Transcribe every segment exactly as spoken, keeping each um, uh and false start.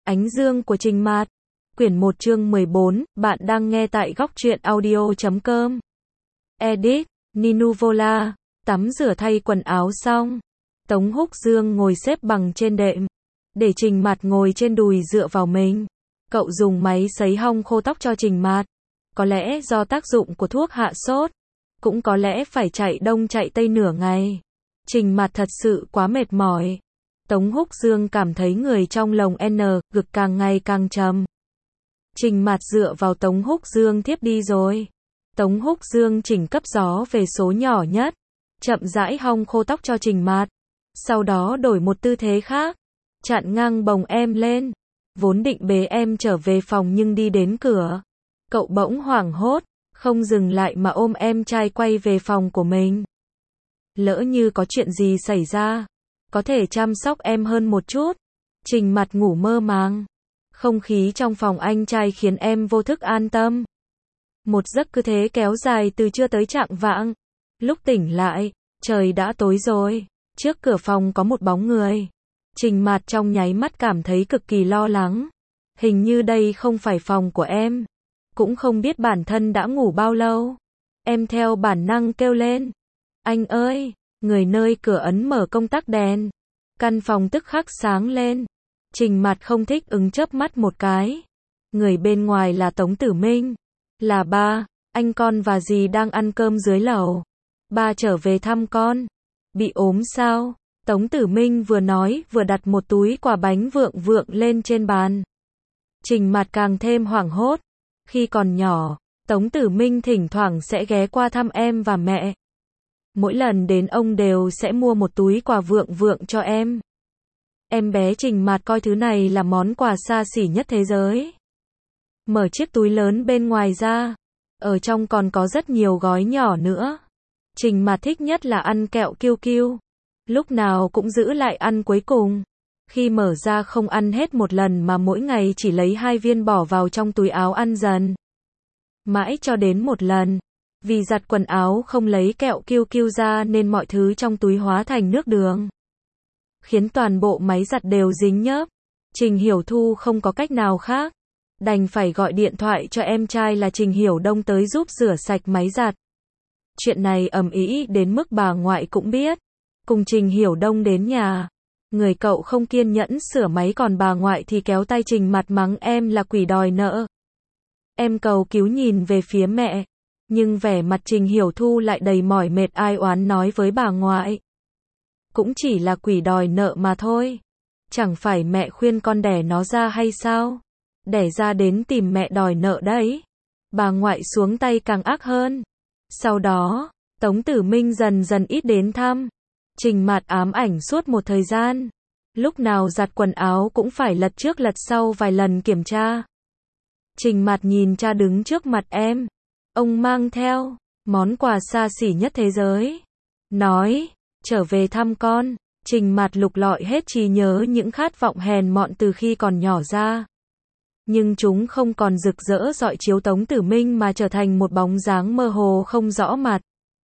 Ánh dương của Trình Mạt. Quyển một chương mười bốn, bạn đang nghe tại góc truyện audio chấm com. Edit, Ninuvola. Tắm rửa thay quần áo xong, Tống Húc Dương ngồi xếp bằng trên đệm, để Trình Mạt ngồi trên đùi dựa vào mình. Cậu dùng máy sấy hong khô tóc cho Trình Mạt. Có lẽ do tác dụng của thuốc hạ sốt, cũng có lẽ phải chạy đông chạy tây nửa ngày. Trình Mạt thật sự quá mệt mỏi. Tống Húc Dương cảm thấy người trong lồng N, ngực càng ngày càng trầm. Trình Mạt dựa vào Tống Húc Dương thiếp đi rồi. Tống Húc Dương chỉnh cấp gió về số nhỏ nhất, chậm rãi hong khô tóc cho Trình Mạt. Sau đó đổi một tư thế khác, chặn ngang bồng em lên. Vốn định bế em trở về phòng nhưng đi đến cửa, cậu bỗng hoảng hốt, không dừng lại mà ôm em trai quay về phòng của mình. Lỡ như có chuyện gì xảy ra, có thể chăm sóc em hơn một chút. Trình Mạt ngủ mơ màng. Không khí trong phòng anh trai khiến em vô thức an tâm. Một giấc cứ thế kéo dài từ trưa tới chạng vạng. Lúc tỉnh lại, trời đã tối rồi. Trước cửa phòng có một bóng người. Trình Mạt trong nháy mắt cảm thấy cực kỳ lo lắng. Hình như đây không phải phòng của em. Cũng không biết bản thân đã ngủ bao lâu. Em theo bản năng kêu lên. Anh ơi! Người nơi cửa ấn mở công tắc đèn. Căn phòng tức khắc sáng lên. Trình Mạt không thích ứng chớp mắt một cái. Người bên ngoài là Tống Tử Minh. Là ba, anh con và dì đang ăn cơm dưới lầu. Ba trở về thăm con. Bị ốm sao? Tống Tử Minh vừa nói vừa đặt một túi quả bánh vượng vượng lên trên bàn. Trình Mạt càng thêm hoảng hốt. Khi còn nhỏ, Tống Tử Minh thỉnh thoảng sẽ ghé qua thăm em và mẹ. Mỗi lần đến ông đều sẽ mua một túi quà vượng vượng cho em. Em bé Trình Mạt coi thứ này là món quà xa xỉ nhất thế giới. Mở chiếc túi lớn bên ngoài ra, ở trong còn có rất nhiều gói nhỏ nữa. Trình Mạt thích nhất là ăn kẹo kiêu kiêu. Lúc nào cũng giữ lại ăn cuối cùng. Khi mở ra không ăn hết một lần mà mỗi ngày chỉ lấy hai viên bỏ vào trong túi áo ăn dần. Mãi cho đến một lần, vì giặt quần áo không lấy kẹo kiêu kiêu ra nên mọi thứ trong túi hóa thành nước đường, khiến toàn bộ máy giặt đều dính nhớp. Trình Hiểu Thu không có cách nào khác, đành phải gọi điện thoại cho em trai là Trình Hiểu Đông tới giúp rửa sạch máy giặt. Chuyện này ầm ĩ đến mức bà ngoại cũng biết. Cùng Trình Hiểu Đông đến nhà, người cậu không kiên nhẫn sửa máy còn bà ngoại thì kéo tay Trình Mạt mắng em là quỷ đòi nợ. Em cầu cứu nhìn về phía mẹ, nhưng vẻ mặt Trình Hiểu Thu lại đầy mỏi mệt ai oán nói với bà ngoại. Cũng chỉ là quỷ đòi nợ mà thôi. Chẳng phải mẹ khuyên con đẻ nó ra hay sao? Đẻ ra đến tìm mẹ đòi nợ đấy. Bà ngoại xuống tay càng ác hơn. Sau đó, Tống Tử Minh dần dần ít đến thăm. Trình Mạt ám ảnh suốt một thời gian. Lúc nào giặt quần áo cũng phải lật trước lật sau vài lần kiểm tra. Trình Mạt nhìn cha đứng trước mặt em. Ông mang theo món quà xa xỉ nhất thế giới. Nói, trở về thăm con. Trình Mạt lục lọi hết trí nhớ những khát vọng hèn mọn từ khi còn nhỏ ra. Nhưng chúng không còn rực rỡ rọi chiếu Tống Tử Minh mà trở thành một bóng dáng mơ hồ không rõ mặt.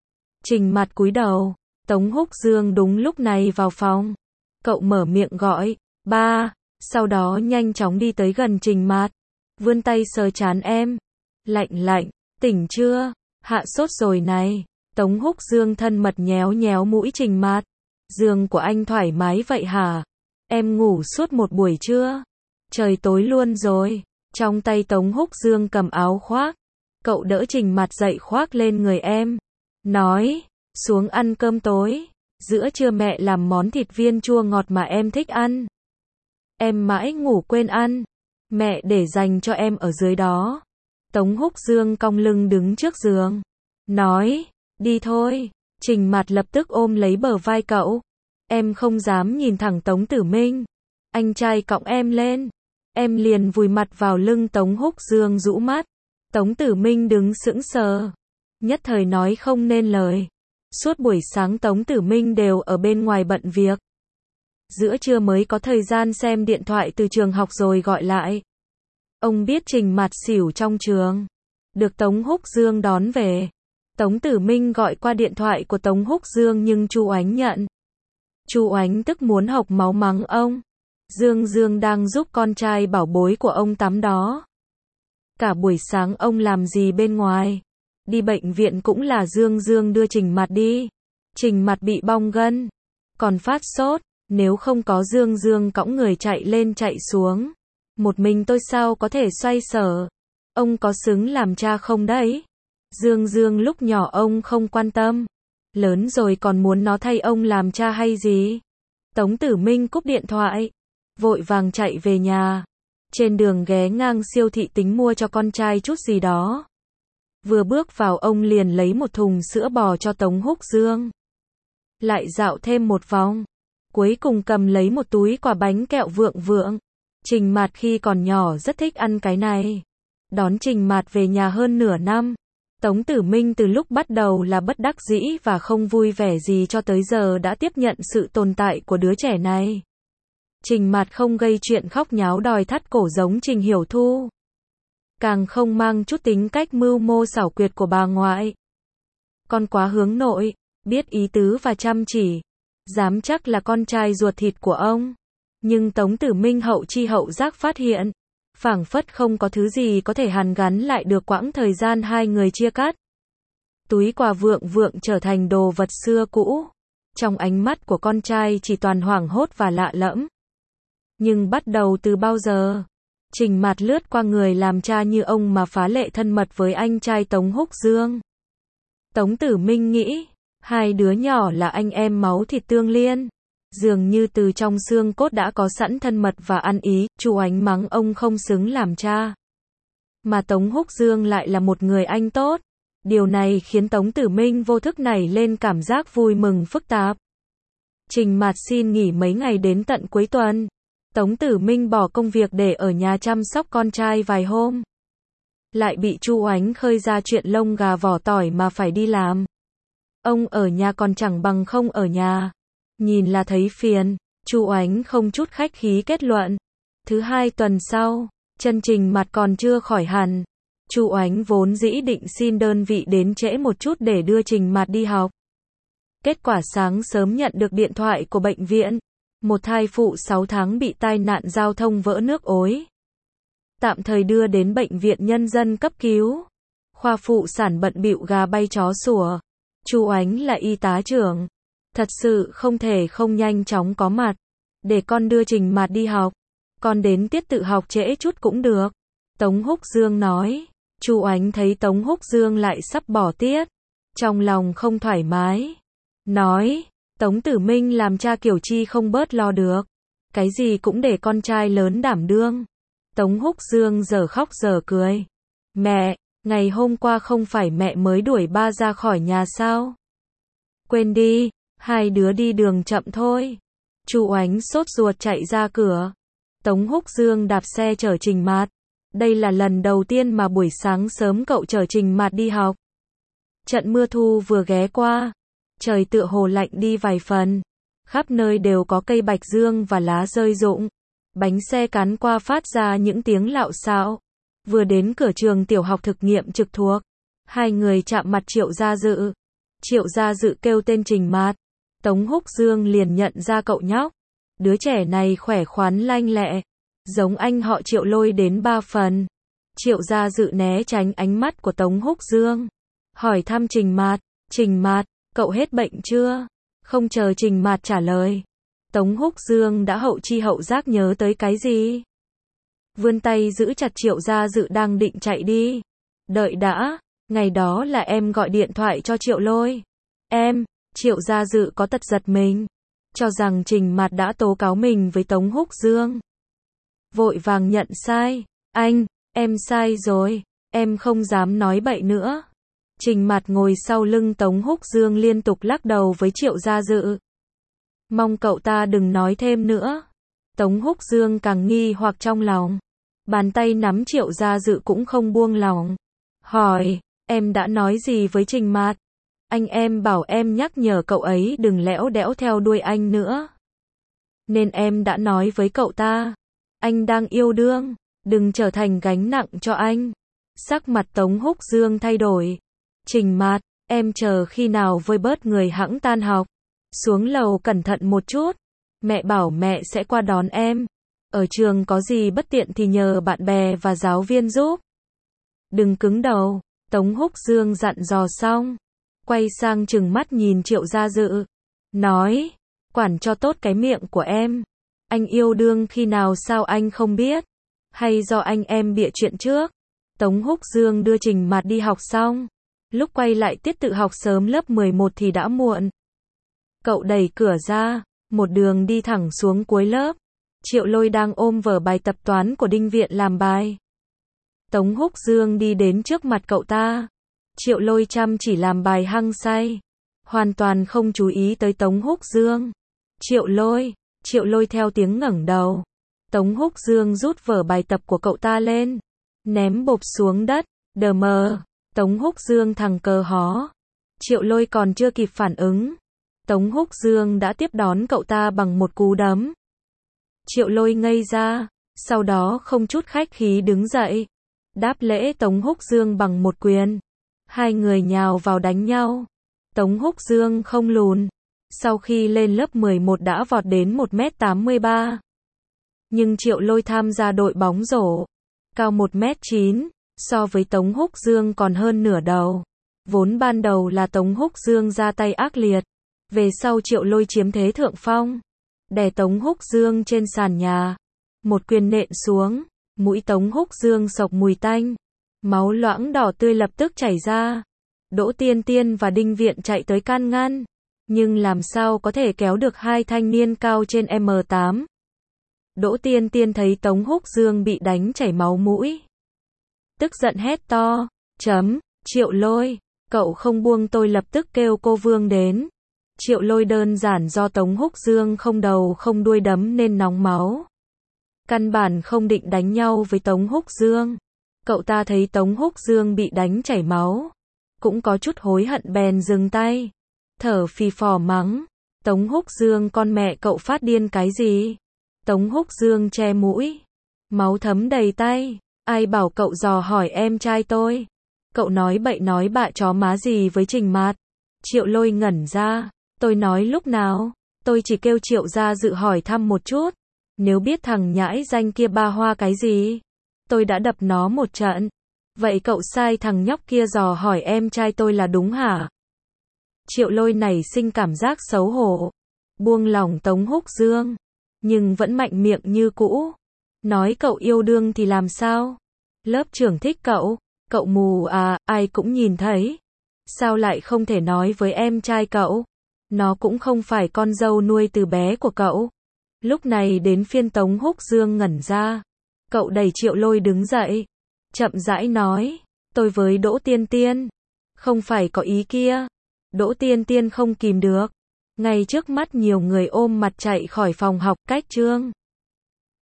Trình Mạt cúi đầu. Tống Húc Dương đúng lúc này vào phòng. Cậu mở miệng gọi, ba, sau đó nhanh chóng đi tới gần Trình Mạt. Vươn tay sờ trán em. Lạnh lạnh, tỉnh chưa? Hạ sốt rồi này. Tống Húc Dương thân mật nhéo nhéo mũi Trình Mạt. Giường của anh thoải mái vậy hả? Em ngủ suốt một buổi trưa. Trời tối luôn rồi. Trong tay Tống Húc Dương cầm áo khoác. Cậu đỡ Trình Mạt dậy khoác lên người em. Nói, xuống ăn cơm tối. Giữa trưa mẹ làm món thịt viên chua ngọt mà em thích ăn. Em mãi ngủ quên ăn. Mẹ để dành cho em ở dưới đó. Tống Húc Dương cong lưng đứng trước giường. Nói, đi thôi. Trình Mạt lập tức ôm lấy bờ vai cậu. Em không dám nhìn thẳng Tống Tử Minh. Anh trai cõng em lên. Em liền vùi mặt vào lưng Tống Húc Dương rũ mắt. Tống Tử Minh đứng sững sờ. Nhất thời nói không nên lời. Suốt buổi sáng Tống Tử Minh đều ở bên ngoài bận việc. Giữa trưa mới có thời gian xem điện thoại từ trường học rồi gọi lại. Ông biết Trình Mạt xỉu trong trường. Được Tống Húc Dương đón về. Tống Tử Minh gọi qua điện thoại của Tống Húc Dương nhưng Chu Oánh nhận. Chu Oánh tức muốn hộc máu mắng ông. Dương Dương đang giúp con trai bảo bối của ông tắm đó. Cả buổi sáng ông làm gì bên ngoài? Đi bệnh viện cũng là Dương Dương đưa Trình Mạt đi. Trình Mạt bị bong gân, còn phát sốt, nếu không có Dương Dương cõng người chạy lên chạy xuống, một mình tôi sao có thể xoay sở? Ông có xứng làm cha không đấy? Dương Dương lúc nhỏ ông không quan tâm, lớn rồi còn muốn nó thay ông làm cha hay gì? Tống Tử Minh cúp điện thoại, vội vàng chạy về nhà. Trên đường ghé ngang siêu thị tính mua cho con trai chút gì đó. Vừa bước vào ông liền lấy một thùng sữa bò cho Tống Húc Dương. Lại dạo thêm một vòng. Cuối cùng cầm lấy một túi quả bánh kẹo vượng vượng. Trình Mạt khi còn nhỏ rất thích ăn cái này. Đón Trình Mạt về nhà hơn nửa năm. Tống Tử Minh từ lúc bắt đầu là bất đắc dĩ và không vui vẻ gì cho tới giờ đã tiếp nhận sự tồn tại của đứa trẻ này. Trình Mạt không gây chuyện khóc nháo đòi thắt cổ giống Trình Hiểu Thu. Càng không mang chút tính cách mưu mô xảo quyệt của bà ngoại. Con quá hướng nội, biết ý tứ và chăm chỉ. Dám chắc là con trai ruột thịt của ông. Nhưng Tống Tử Minh hậu chi hậu giác phát hiện. Phảng phất không có thứ gì có thể hàn gắn lại được quãng thời gian hai người chia cắt. Túi quà vượng vượng trở thành đồ vật xưa cũ. Trong ánh mắt của con trai chỉ toàn hoảng hốt và lạ lẫm. Nhưng bắt đầu từ bao giờ? Trình Mạt lướt qua người làm cha như ông mà phá lệ thân mật với anh trai Tống Húc Dương. Tống Tử Minh nghĩ, hai đứa nhỏ là anh em máu thịt tương liên. Dường như từ trong xương cốt đã có sẵn thân mật và ăn ý, Chu Ánh mắng ông không xứng làm cha. Mà Tống Húc Dương lại là một người anh tốt. Điều này khiến Tống Tử Minh vô thức nảy lên cảm giác vui mừng phức tạp. Trình Mạt xin nghỉ mấy ngày đến tận cuối tuần. Tống Tử Minh bỏ công việc để ở nhà chăm sóc con trai vài hôm. Lại bị Chu Ánh khơi ra chuyện lông gà vỏ tỏi mà phải đi làm. Ông ở nhà còn chẳng bằng không ở nhà. Nhìn là thấy phiền, Chu Ánh không chút khách khí kết luận. Thứ hai tuần sau, chân Trình Mạt còn chưa khỏi hẳn. Chu Ánh vốn dĩ định xin đơn vị đến trễ một chút để đưa Trình Mạt đi học. Kết quả sáng sớm nhận được điện thoại của bệnh viện. Một thai phụ sáu tháng bị tai nạn giao thông vỡ nước ối. Tạm thời đưa đến bệnh viện nhân dân cấp cứu. Khoa phụ sản bận bịu gà bay chó sủa. Chu Ánh là y tá trưởng. Thật sự không thể không nhanh chóng có mặt. Để con đưa Trình Mạt đi học. Con đến tiết tự học trễ chút cũng được. Tống Húc Dương nói. Chu Ánh thấy Tống Húc Dương lại sắp bỏ tiết. Trong lòng không thoải mái. Nói. Tống Tử Minh làm cha kiểu chi không bớt lo được. Cái gì cũng để con trai lớn đảm đương. Tống Húc Dương giờ khóc giờ cười. Mẹ, ngày hôm qua không phải mẹ mới đuổi ba ra khỏi nhà sao? Quên đi, hai đứa đi đường chậm thôi. Chu Ánh sốt ruột chạy ra cửa. Tống Húc Dương đạp xe chở Trình Mạt. Đây là lần đầu tiên mà buổi sáng sớm cậu chở Trình Mạt đi học. Trận mưa thu vừa ghé qua. Trời tựa hồ lạnh đi vài phần. Khắp nơi đều có cây bạch dương và lá rơi rụng. Bánh xe cán qua phát ra những tiếng lạo xạo. Vừa đến cửa trường tiểu học thực nghiệm trực thuộc. Hai người chạm mặt Triệu Gia Dự. Triệu Gia Dự kêu tên Trình Mạt. Tống Húc Dương liền nhận ra cậu nhóc. Đứa trẻ này khỏe khoắn lanh lẹ. Giống anh họ Triệu Lôi đến ba phần. Triệu Gia Dự né tránh ánh mắt của Tống Húc Dương. Hỏi thăm Trình Mạt. Trình Mạt, cậu hết bệnh chưa? Không chờ Trình Mạt trả lời. Tống Húc Dương đã hậu chi hậu giác nhớ tới cái gì? Vươn tay giữ chặt Triệu Gia Dự đang định chạy đi. Đợi đã, ngày đó là em gọi điện thoại cho Triệu Lôi. Em, Triệu Gia Dự có tật giật mình. Cho rằng Trình Mạt đã tố cáo mình với Tống Húc Dương. Vội vàng nhận sai. Anh, em sai rồi. Em không dám nói bậy nữa. Trình Mạt ngồi sau lưng Tống Húc Dương liên tục lắc đầu với Triệu Gia Dự. Mong cậu ta đừng nói thêm nữa. Tống Húc Dương càng nghi hoặc trong lòng. Bàn tay nắm Triệu Gia Dự cũng không buông lỏng. Hỏi, em đã nói gì với Trình Mạt? Anh em bảo em nhắc nhở cậu ấy đừng lẽo đẽo theo đuôi anh nữa. Nên em đã nói với cậu ta. Anh đang yêu đương, đừng trở thành gánh nặng cho anh. Sắc mặt Tống Húc Dương thay đổi. Trình Mạt, em chờ khi nào vơi bớt người hẵng tan học. Xuống lầu cẩn thận một chút. Mẹ bảo mẹ sẽ qua đón em. Ở trường có gì bất tiện thì nhờ bạn bè và giáo viên giúp. Đừng cứng đầu, Tống Húc Dương dặn dò xong, quay sang trừng mắt nhìn Triệu Gia Dự, nói, quản cho tốt cái miệng của em. Anh yêu đương khi nào sao anh không biết? Hay do anh em bịa chuyện trước? Tống Húc Dương đưa Trình Mạt đi học xong, lúc quay lại tiết tự học sớm lớp mười một thì đã muộn. Cậu đẩy cửa ra, một đường đi thẳng xuống cuối lớp. Triệu Lôi đang ôm vở bài tập toán của Đinh Viện làm bài. Tống Húc Dương đi đến trước mặt cậu ta. Triệu Lôi chăm chỉ làm bài hăng say, hoàn toàn không chú ý tới Tống Húc Dương. Triệu Lôi, Triệu Lôi theo tiếng ngẩng đầu. Tống Húc Dương rút vở bài tập của cậu ta lên, ném bộp xuống đất. Đờ mờ, Tống Húc Dương thằng cờ hó. Triệu Lôi còn chưa kịp phản ứng, Tống Húc Dương đã tiếp đón cậu ta bằng một cú đấm. Triệu Lôi ngây ra, sau đó không chút khách khí đứng dậy, đáp lễ Tống Húc Dương bằng một quyền. Hai người nhào vào đánh nhau. Tống Húc Dương không lùn, sau khi lên lớp mười một đã vọt đến một mét tám mươi ba. Nhưng Triệu Lôi tham gia đội bóng rổ, cao một mét chín, so với Tống Húc Dương còn hơn nửa đầu. Vốn ban đầu là Tống Húc Dương ra tay ác liệt, về sau Triệu Lôi chiếm thế thượng phong, đè Tống Húc Dương trên sàn nhà, một quyền nện xuống, mũi Tống Húc Dương sộc mùi tanh, máu loãng đỏ tươi lập tức chảy ra. Đỗ Tiên Tiên và Đinh Viện chạy tới can ngăn, nhưng làm sao có thể kéo được hai thanh niên cao trên em tám. Đỗ Tiên Tiên thấy Tống Húc Dương bị đánh chảy máu mũi, tức giận hét to, chấm, Triệu Lôi, cậu không buông tôi lập tức kêu cô Vương đến. Triệu Lôi đơn giản do Tống Húc Dương không đầu không đuôi đấm nên nóng máu, căn bản không định đánh nhau với Tống Húc Dương. Cậu ta thấy Tống Húc Dương bị đánh chảy máu, cũng có chút hối hận bèn dừng tay, thở phì phò mắng, Tống Húc Dương con mẹ cậu phát điên cái gì? Tống Húc Dương che mũi, máu thấm đầy tay, ai bảo cậu dò hỏi em trai tôi? Cậu nói bậy nói bạ chó má gì với Trình Mạt? Triệu Lôi ngẩn ra, tôi nói lúc nào? Tôi chỉ kêu Triệu Gia Dự hỏi thăm một chút, nếu biết thằng nhãi danh kia ba hoa cái gì, tôi đã đập nó một trận. Vậy cậu sai thằng nhóc kia dò hỏi em trai tôi là đúng hả? Triệu Lôi nảy sinh cảm giác xấu hổ, buông lỏng Tống Húc Dương, nhưng vẫn mạnh miệng như cũ. Nói cậu yêu đương thì làm sao? Lớp trưởng thích cậu, cậu mù à, ai cũng nhìn thấy. Sao lại không thể nói với em trai cậu? Nó cũng không phải con dâu nuôi từ bé của cậu. Lúc này đến phiên Tống Húc Dương ngẩn ra. Cậu đẩy Triệu Lôi đứng dậy, chậm rãi nói, tôi với Đỗ Tiên Tiên không phải có ý kia. Đỗ Tiên Tiên không kìm được, ngay trước mắt nhiều người ôm mặt chạy khỏi phòng học. Cách chương